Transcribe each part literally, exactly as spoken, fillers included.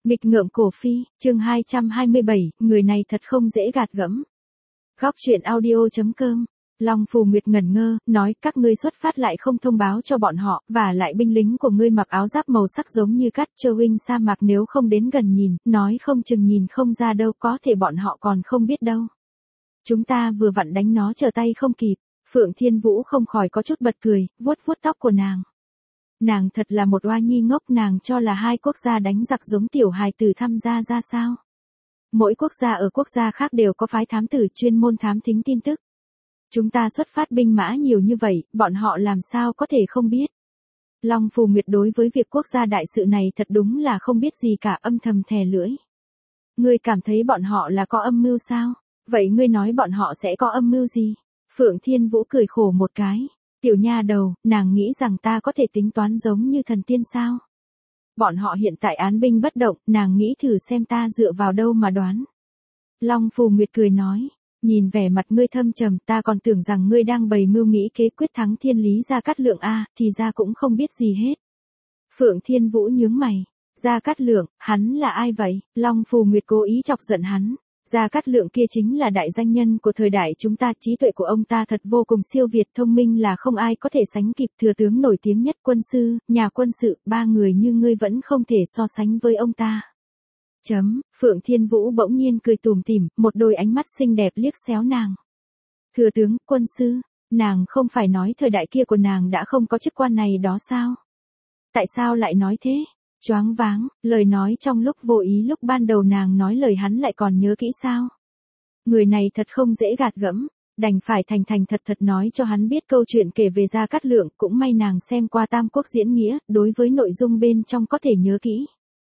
Nghịch ngợm cổ phi, chương hai trăm hai mươi bảy, người này thật không dễ gạt gẫm. Góc truyện audio chấm com. Long Phù Nguyệt ngẩn ngơ, nói các ngươi xuất phát lại không thông báo cho bọn họ, và lại binh lính của ngươi mặc áo giáp màu sắc giống như cát châu huynh sa mạc, nếu không đến gần nhìn, nói không chừng nhìn không ra đâu, có thể bọn họ còn không biết đâu. Chúng ta vừa vặn đánh nó trở tay không kịp. Phượng Thiên Vũ không khỏi có chút bật cười, vuốt vuốt tóc của nàng. Nàng thật là một oa nhi ngốc, nàng cho là hai quốc gia đánh giặc giống tiểu hài tử tham gia ra sao. Mỗi quốc gia ở quốc gia khác đều có phái thám tử chuyên môn thám thính tin tức. Chúng ta xuất phát binh mã nhiều như vậy, bọn họ làm sao có thể không biết. Long Phù Nguyệt đối với việc quốc gia đại sự này thật đúng là không biết gì cả, âm thầm thè lưỡi. Ngươi cảm thấy bọn họ là có âm mưu sao? Vậy ngươi nói bọn họ sẽ có âm mưu gì? Phượng Thiên Vũ cười khổ một cái. Tiểu nha đầu, nàng nghĩ rằng ta có thể tính toán giống như thần tiên sao? Bọn họ hiện tại án binh bất động, nàng nghĩ thử xem ta dựa vào đâu mà đoán. Long Phù Nguyệt cười nói, nhìn vẻ mặt ngươi thâm trầm, ta còn tưởng rằng ngươi đang bày mưu nghĩ kế quyết thắng Thiên Lý Gia Cát Lượng a, thì ra cũng không biết gì hết. Phượng Thiên Vũ nhướng mày, Gia Cát Lượng, hắn là ai vậy? Long Phù Nguyệt cố ý chọc giận hắn. Gia Cát Lượng kia chính là đại danh nhân của thời đại chúng ta, trí tuệ của ông ta thật vô cùng siêu việt, thông minh là không ai có thể sánh kịp, thừa tướng nổi tiếng nhất, quân sư, nhà quân sự, ba người như ngươi vẫn không thể so sánh với ông ta. Chấm, Phượng Thiên Vũ bỗng nhiên cười tủm tỉm, một đôi ánh mắt xinh đẹp liếc xéo nàng. Thừa tướng, quân sư, nàng không phải nói thời đại kia của nàng đã không có chức quan này đó sao? Tại sao lại nói thế? Choáng váng, lời nói trong lúc vô ý lúc ban đầu nàng nói lời hắn lại còn nhớ kỹ sao? Người này thật không dễ gạt gẫm, đành phải thành thành thật thật nói cho hắn biết câu chuyện kể về Gia Cát Lượng, cũng may nàng xem qua Tam Quốc diễn nghĩa, đối với nội dung bên trong có thể nhớ kỹ.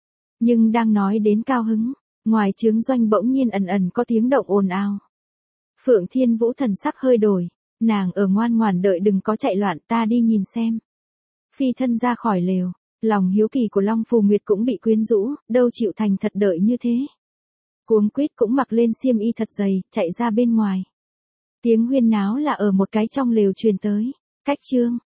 Nhưng đang nói đến cao hứng, ngoài trướng doanh bỗng nhiên ẩn ẩn có tiếng động ồn ào. Phượng Thiên Vũ thần sắc hơi đổi, nàng ở ngoan ngoãn đợi, đừng có chạy loạn, ta đi nhìn xem. Phi thân ra khỏi lều. Lòng hiếu kỳ của Long Phù Nguyệt cũng bị quyến rũ, đâu chịu thành thật đợi như thế. Cuống quýt cũng mặc lên xiêm y thật dày, chạy ra bên ngoài. Tiếng huyên náo là ở một cái trong lều truyền tới. Cách chương,